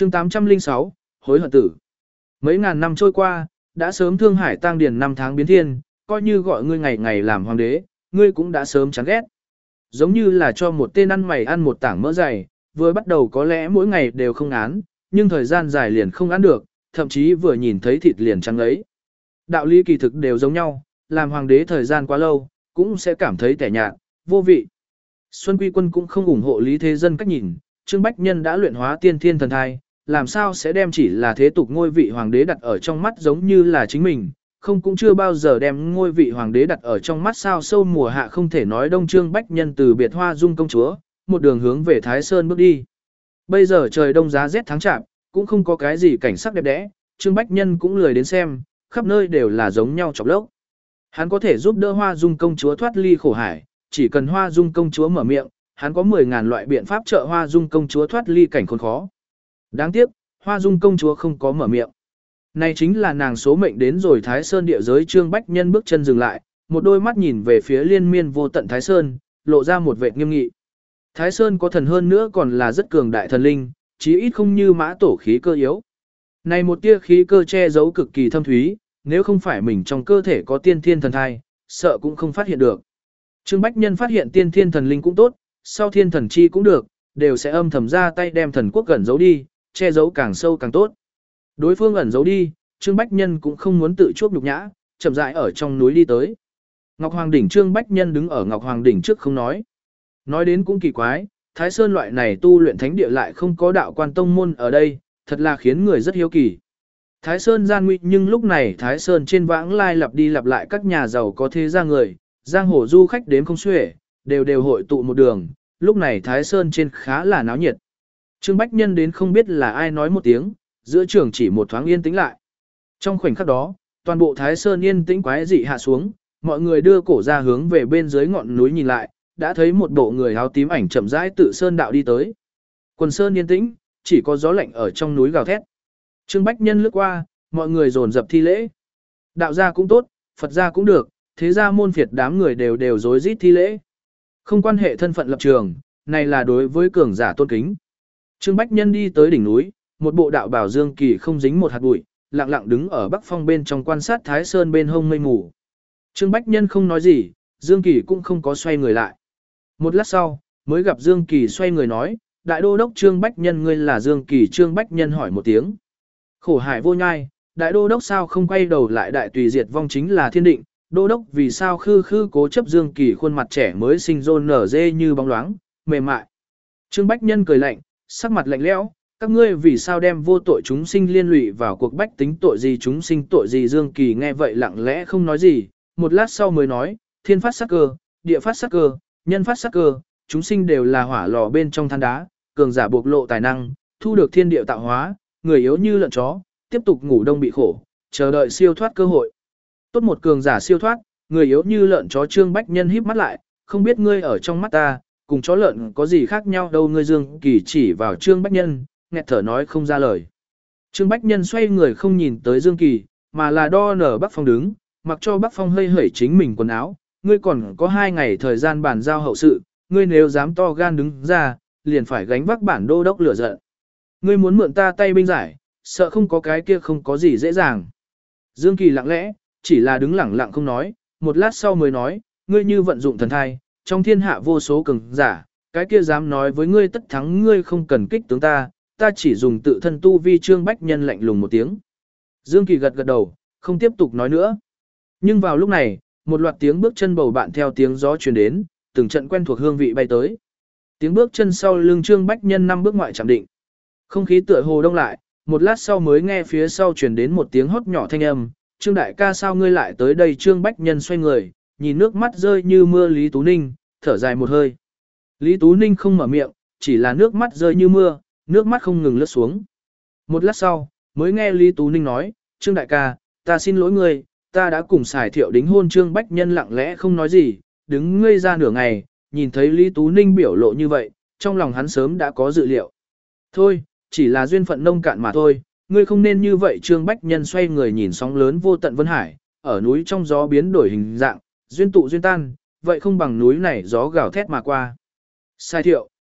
chương 806, hối hận tử. Mấy ngàn năm trôi qua, đã sớm thương hải tang điền năm tháng biến thiên, coi như gọi ngươi ngày ngày làm hoàng đế, ngươi cũng đã sớm chán ghét. Giống như là cho một tên ăn mày ăn một tảng mỡ dày, vừa bắt đầu có lẽ mỗi ngày đều không án, nhưng thời gian dài liền không ăn được, thậm chí vừa nhìn thấy thịt liền trắng ấy. Đạo lý kỳ thực đều giống nhau, làm hoàng đế thời gian quá lâu, cũng sẽ cảm thấy tẻ nhạt, vô vị. Xuân Quy Quân cũng không ủng hộ Lý Thế Dân cách nhìn, Trương Bách Nhân đã luyện hóa tiên thiên thần thai, làm sao sẽ đem chỉ là thế tục ngôi vị hoàng đế đặt ở trong mắt giống như là chính mình, không cũng chưa bao giờ đem ngôi vị hoàng đế đặt ở trong mắt sao sâu mùa hạ không thể nói đông. Trương Bách Nhân từ biệt Hoa Dung công chúa, một đường hướng về Thái Sơn bước đi. Bây giờ trời đông giá rét tháng chạp, cũng không có cái gì cảnh sắc đẹp đẽ, Trương Bách Nhân cũng lười đến xem, khắp nơi đều là giống nhau chọc lốc. Hắn có thể giúp đỡ Hoa Dung công chúa thoát ly khổ hải, chỉ cần Hoa Dung công chúa mở miệng, hắn có 10.000 loại biện pháp trợ Hoa Dung công chúa thoát ly cảnh khốn khó. Đáng tiếc, Hoa Dung công chúa không có mở miệng. Này chính là nàng số mệnh đến rồi. Thái Sơn địa giới. Trương Bách Nhân bước chân dừng lại, một đôi mắt nhìn về phía liên miên vô tận Thái Sơn, lộ ra một vẻ nghiêm nghị. Thái Sơn có thần hơn nữa còn là rất cường đại thần linh, chí ít không như Mã Tổ khí cơ yếu. Này một tia khí cơ che giấu cực kỳ thâm thúy, nếu không phải mình trong cơ thể có tiên thiên thần thai, sợ cũng không phát hiện được. Trương Bách Nhân phát hiện tiên thiên thần linh cũng tốt, sau thiên thần chi cũng được, đều sẽ âm thầm ra tay đem thần quốc ẩn giấu đi, che giấu càng sâu càng tốt. Đối phương ẩn giấu đi, Trương Bách Nhân cũng không muốn tự chuốc nhục nhã, chậm rãi ở trong núi đi tới. Ngọc Hoàng đỉnh. Trương Bách Nhân đứng ở Ngọc Hoàng đỉnh trước không nói. Nói đến cũng kỳ quái, Thái Sơn loại này tu luyện thánh địa lại không có đạo quan tông môn ở đây, thật là khiến người rất hiếu kỳ. Thái Sơn gian nguy, nhưng lúc này Thái Sơn trên vãng lai lặp đi lặp lại các nhà giàu có thế gia người, giang hồ du khách đến không xuể, đều hội tụ một đường, lúc này Thái Sơn trên khá là náo nhiệt. Trương Bách Nhân đến không biết là ai nói một tiếng, giữa trường chỉ một thoáng yên tĩnh lại. Trong khoảnh khắc đó, toàn bộ Thái Sơn yên tĩnh quái dị hạ xuống, mọi người đưa cổ ra hướng về bên dưới ngọn núi nhìn lại, đã thấy một bộ người áo tím ảnh chậm rãi tự sơn đạo đi tới. Quần sơn yên tĩnh, chỉ có gió lạnh ở trong núi gào thét. Trương Bách Nhân lướt qua, mọi người dồn dập thi lễ. Đạo gia cũng tốt, Phật gia cũng được, thế gia môn phiệt đám người đều rối rít thi lễ. Không quan hệ thân phận lập trường, này là đối với cường giả tôn kính. Trương Bách Nhân đi tới đỉnh núi, một bộ đạo bào Dương Kỳ không dính một hạt bụi, lặng lặng đứng ở bắc phong bên trong quan sát Thái Sơn bên hông mây mù. Trương Bách Nhân không nói gì, Dương Kỳ cũng không có xoay người lại. Một lát sau, mới gặp Dương Kỳ xoay người nói, Đại Đô Đốc Trương Bách Nhân, ngươi là Dương Kỳ. Trương Bách Nhân hỏi một tiếng. Khổ hải vô nhai, Đại Đô Đốc sao không quay đầu lại, đại tùy diệt vong chính là thiên định, Đô Đốc vì sao khư khư cố chấp. Dương Kỳ khuôn mặt trẻ mới sinh rôn nở dê như bóng loáng, mềm mại. Trương Bách Nhân cười lạnh, sắc mặt lạnh lẽo, các ngươi vì sao đem vô tội chúng sinh liên lụy vào cuộc bách tính, tội gì chúng sinh tội gì. Dương Kỳ nghe vậy lặng lẽ không nói gì, một lát sau mới nói, thiên phát sát cơ, địa phát sát cơ, nhân phát sát cơ, chúng sinh đều là hỏa lò bên trong than đá, cường giả bộc lộ tài năng, thu được thiên địa tạo hóa, người yếu như lợn chó, tiếp tục ngủ đông bị khổ, chờ đợi siêu thoát cơ hội. Tốt một cường giả siêu thoát, người yếu như lợn chó. Trương Bách Nhân híp mắt lại, không biết ngươi ở trong mắt ta, cùng chó lợn có gì khác nhau đâu. Ngươi. Dương Kỳ chỉ vào Trương Bách Nhân, nghẹt thở nói không ra lời. Trương Bách Nhân xoay người không nhìn tới Dương Kỳ, mà là đo nở Bắc Phong đứng, mặc cho Bắc Phong hơi hẩy chính mình quần áo. Ngươi còn có 2 ngày thời gian bàn giao hậu sự, ngươi nếu dám to gan đứng ra, liền phải gánh vác bản đô đốc lửa giận. Ngươi muốn mượn ta tay binh giải, sợ không có cái kia không có gì dễ dàng. Dương Kỳ lặng lẽ, chỉ là đứng lặng lặng không nói, một lát sau mới nói, ngươi như vận dụng thần thai, trong thiên hạ vô số cường giả, cái kia dám nói với ngươi tất thắng, ngươi không cần kích tướng ta chỉ dùng tự thân tu vi. Trương Bách Nhân lạnh lùng một tiếng. Dương Kỳ gật gật đầu, không tiếp tục nói nữa. Nhưng vào lúc này, một loạt tiếng bước chân bầu bạn theo tiếng gió truyền đến, từng trận quen thuộc hương vị bay tới. Tiếng bước chân sau lưng Trương Bách Nhân 5 bước ngoại chạm định. Không khí tựa hồ đông lại, một lát sau mới nghe phía sau truyền đến một tiếng hót nhỏ thanh âm, Trương đại ca sao ngươi lại tới đây. Trương Bách Nhân xoay người, nhìn nước mắt rơi như mưa Lý Tú Ninh, thở dài một hơi. Lý Tú Ninh không mở miệng, chỉ là nước mắt rơi như mưa, nước mắt không ngừng lướt xuống. Một lát sau, mới nghe Lý Tú Ninh nói, Trương đại ca, ta xin lỗi ngươi, ta đã cùng Sài Thiệu đính hôn. Trương Bách Nhân lặng lẽ không nói gì, đứng ngây ra nửa ngày, nhìn thấy Lý Tú Ninh biểu lộ như vậy, trong lòng hắn sớm đã có dự liệu. Thôi, chỉ là duyên phận nông cạn mà thôi, ngươi không nên như vậy. Trương Bách Nhân xoay người nhìn sóng lớn vô tận Vân Hải, ở núi trong gió biến đổi hình dạng, duyên tụ duyên tan, vậy không bằng núi này gió gào thét mà qua. Sai Thiệu,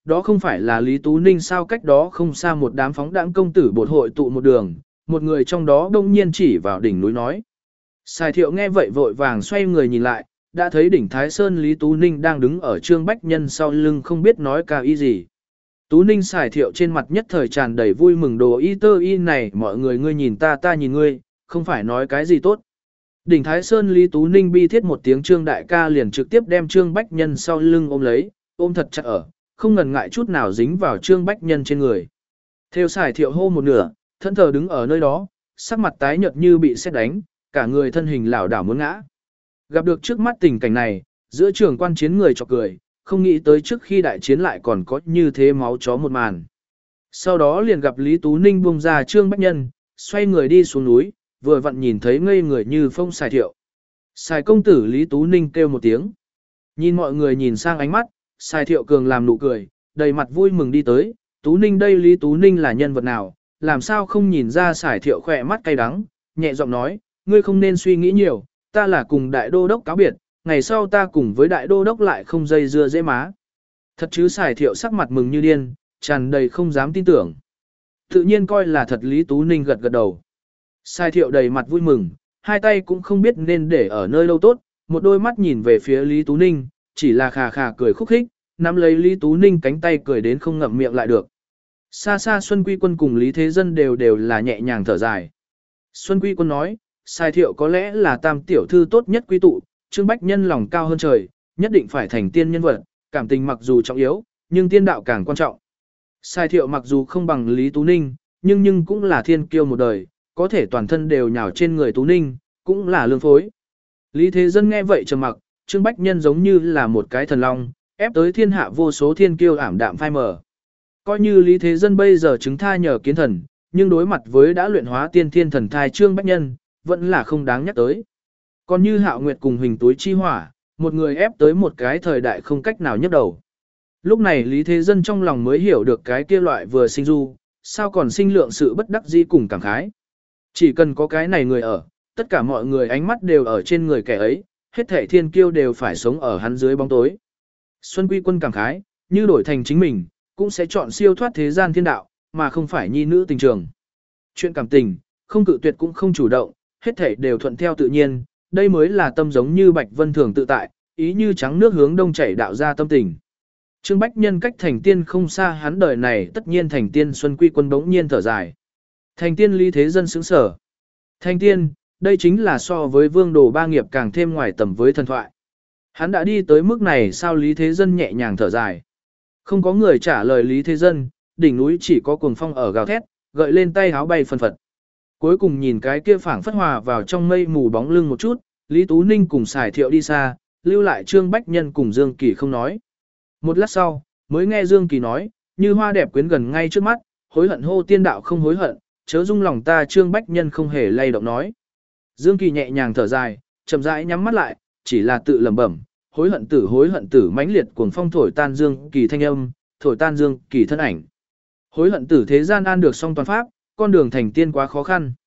đó không phải là Lý Tú Ninh sao? Cách đó không xa một đám phóng đãng công tử bột hội tụ một đường, một người trong đó đông nhiên chỉ vào đỉnh núi nói. Sài Thiệu nghe vậy vội vàng xoay người nhìn lại, đã thấy đỉnh Thái Sơn Lý Tú Ninh đang đứng ở Trương Bách Nhân sau lưng không biết nói ca ý gì. Tú Ninh Sài Thiệu trên mặt nhất thời tràn đầy vui mừng, đồ y tơ y này, mọi người ngươi nhìn ta ta nhìn ngươi, không phải nói cái gì tốt. Đỉnh Thái Sơn Lý Tú Ninh bi thiết một tiếng Trương đại ca liền trực tiếp đem Trương Bách Nhân sau lưng ôm lấy, ôm thật chặt ở, không ngần ngại chút nào dính vào Trương Bách Nhân trên người. Theo Sài Thiệu hô một nửa, thân thờ đứng ở nơi đó, sắc mặt tái nhợt như bị sét đánh, cả người thân hình lảo đảo muốn ngã. Gặp được trước mắt tình cảnh này, giữa trường quan chiến người chọc cười, không nghĩ tới trước khi đại chiến lại còn có như thế máu chó một màn. Sau đó liền gặp Lý Tú Ninh buông ra Trương Bách Nhân, xoay người đi xuống núi, vừa vặn nhìn thấy ngây người như phong Sài Thiệu. Sài công tử Lý Tú Ninh kêu một tiếng. Nhìn mọi người nhìn sang ánh mắt, Sài Thiệu cường làm nụ cười, đầy mặt vui mừng đi tới. Tú Ninh đây, Lý Tú Ninh là nhân vật nào, làm sao không nhìn ra? Sài Thiệu khỏe mắt cay đắng, nhẹ giọng nói, ngươi không nên suy nghĩ nhiều, ta là cùng đại đô đốc cáo biệt, ngày sau ta cùng với đại đô đốc lại không dây dưa dễ má. Thật chứ? Sài Thiệu sắc mặt mừng như điên, tràn đầy không dám tin tưởng. Tự nhiên coi là thật. Lý Tú Ninh gật gật đầu. Sài Thiệu đầy mặt vui mừng, hai tay cũng không biết nên để ở nơi lâu tốt, một đôi mắt nhìn về phía Lý Tú Ninh, chỉ là khà khà cười khúc khích, nắm lấy Lý Tú Ninh cánh tay cười đến không ngậm miệng lại được. Xa xa Xuân Quy Quân cùng Lý Thế Dân đều là nhẹ nhàng thở dài. Xuân Quy Quân nói, Sài Thiệu có lẽ là tam tiểu thư tốt nhất quy tụ, Trương Bách Nhân lòng cao hơn trời, nhất định phải thành tiên nhân vật, cảm tình mặc dù trọng yếu, nhưng tiên đạo càng quan trọng. Sài Thiệu mặc dù không bằng Lý Tú Ninh, nhưng cũng là thiên kiêu một đời, có thể toàn thân đều nhào trên người Tú Ninh, cũng là lương phối. Lý Thế Dân nghe vậy trầm mặc, Trương Bách Nhân giống như là một cái thần long, ép tới thiên hạ vô số thiên kiêu ảm đạm phai mờ. Coi như Lý Thế Dân bây giờ chứng tha nhờ kiến thần, nhưng đối mặt với đã luyện hóa tiên thiên thần thai Trương Bách Nhân, vẫn là không đáng nhắc tới. Còn như Hạo Nguyệt cùng Huỳnh Túi Chi Hỏa, một người ép tới một cái thời đại không cách nào nhấc đầu. Lúc này Lý Thế Dân trong lòng mới hiểu được cái kia loại vừa sinh du, sao còn sinh lượng sự bất đắc dĩ cùng cảm khái. Chỉ cần có cái này người ở, tất cả mọi người ánh mắt đều ở trên người kẻ ấy, hết thảy thiên kiêu đều phải sống ở hắn dưới bóng tối. Xuân Quy Quân cảm khái, như đổi thành chính mình, cũng sẽ chọn siêu thoát thế gian thiên đạo, mà không phải nhi nữ tình trường. Chuyện cảm tình, không cự tuyệt cũng không chủ động, hết thảy đều thuận theo tự nhiên, đây mới là tâm giống như Bạch Vân thường tự tại, ý như trắng nước hướng đông chảy đạo ra tâm tình. Trương Bách Nhân cách thành tiên không xa, hắn đời này tất nhiên thành tiên. Xuân Quy Quân bỗng nhiên thở dài. Thành tiên? Lý Thế Dân sững sở. Thành tiên, đây chính là so với vương đồ ba nghiệp càng thêm ngoài tầm với thần thoại. Hắn đã đi tới mức này sao? Lý Thế Dân nhẹ nhàng thở dài. Không có người trả lời Lý Thế Dân, đỉnh núi chỉ có cuồng phong ở gào thét, gợi lên tay háo bay phân phật. Cuối cùng nhìn cái kia phảng phất hòa vào trong mây mù bóng lưng một chút, Lý Tú Ninh cùng Sài Thiệu đi xa, lưu lại Trương Bách Nhân cùng Dương Kỳ không nói. Một lát sau, mới nghe Dương Kỳ nói, như hoa đẹp quyến gần ngay trước mắt, hối hận hô tiên đạo không hối hận, chớ dung lòng ta. Trương Bách Nhân không hề lay động nói. Dương Kỳ nhẹ nhàng thở dài, chậm rãi nhắm mắt lại, chỉ là tự lẩm bẩm, hối hận tử mãnh liệt cuồng phong thổi tan Dương Kỳ thanh âm, thổi tan Dương Kỳ thân ảnh. Hối hận tử thế gian an được song toàn pháp, con đường thành tiên quá khó khăn.